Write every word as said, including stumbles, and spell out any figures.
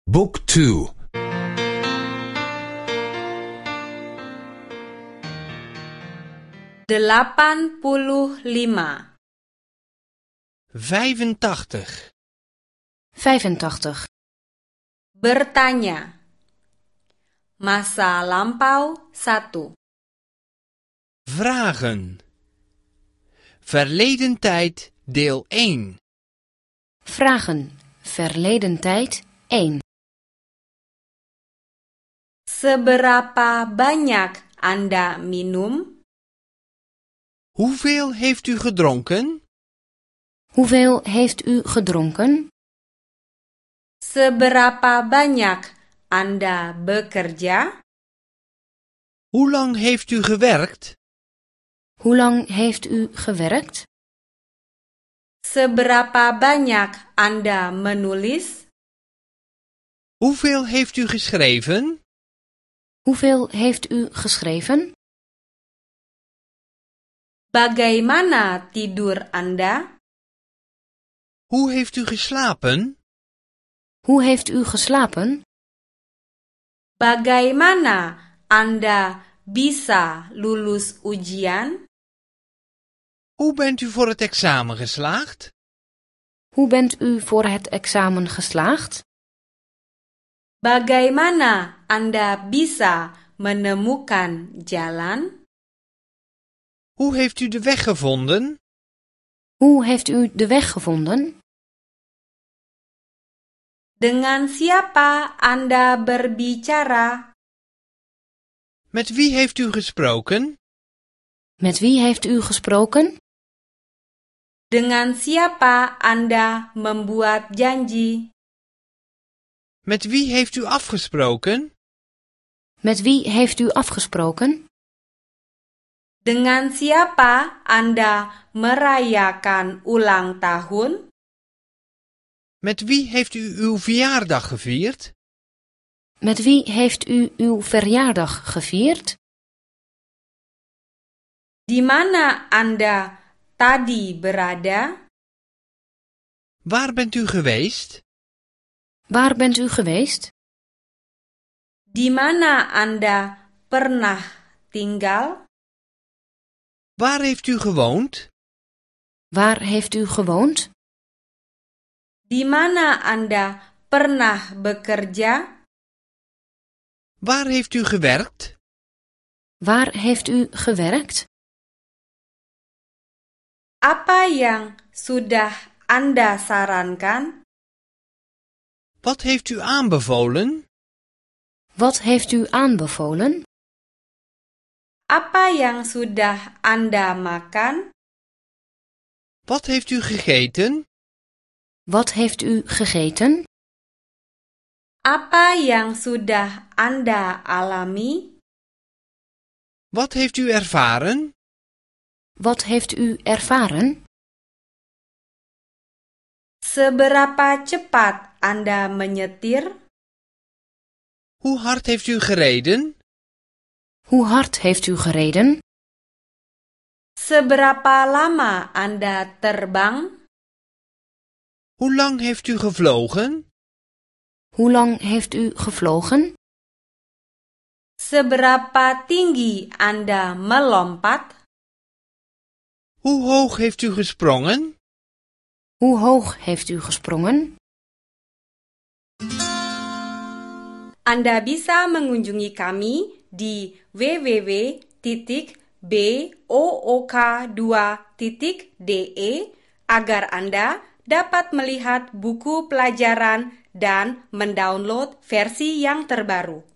Book two. Delapan puluh lima. vijfentachtig. vijfentachtig. Bertanya. Masa lampau satu. Vragen. Verleden tijd deel één. Vragen. Verleden tijd één. Seberapa banyak Anda minum? Hoeveel heeft u gedronken? Hoeveel heeft u gedronken? Seberapa banyak Anda bekerja? Hoe lang heeft u gewerkt? Hoe lang heeft u gewerkt? Seberapa banyak Anda menulis? Hoeveel heeft u geschreven? Hoeveel heeft u geschreven? Bagaimana tidur Anda? Hoe heeft u geslapen? Hoe heeft u geslapen? Bagaimana Anda bisa lulus ujian? Hoe bent u voor het examen geslaagd? Hoe bent u voor het examen geslaagd? Bagaimana Anda bisa menemukan jalan? Hoe heeft u de weg gevonden? Hoe heeft u de weg gevonden? Dengan siapa Anda berbicara? Met wie heeft u gesproken? Met wie heeft u gesproken? Dengan siapa Anda membuat janji? Met wie heeft u afgesproken? Met wie heeft u afgesproken? Dengan siapa Anda merayakan ulang tahun? Met wie heeft u uw verjaardag gevierd? Met wie heeft u uw verjaardag gevierd? Di mana Anda tadi berada? Waar bent u geweest? Waar bent u geweest? Di mana Anda pernah tinggal? Waar heeft u gewoond? Waar heeft u gewoond? Di mana Anda pernah bekerja? Waar heeft u gewerkt? Waar heeft u gewerkt? Apa yang sudah Anda sarankan? Wat heeft u aanbevolen? Wat heeft u aanbevolen? Apa yang sudah Anda makan? Wat heeft u gegeten? Wat heeft u gegeten? Apa yang sudah Anda alami? Wat heeft u ervaren? Wat heeft u ervaren? Seberapa cepat Anda menyetir? Hoe hard heeft u gereden? Hoe hard heeft u gereden? Seberapa lama Anda terbang? Hoe lang heeft u gevlogen? Hoe lang heeft u gevlogen? Seberapa tinggi Anda melompat? Hoe hoog heeft u gesprongen? Hoe hoog heeft u gesprongen? Anda bisa mengunjungi kami di w w w titik book dua titik d e agar Anda dapat melihat buku pelajaran dan mendownload versi yang terbaru.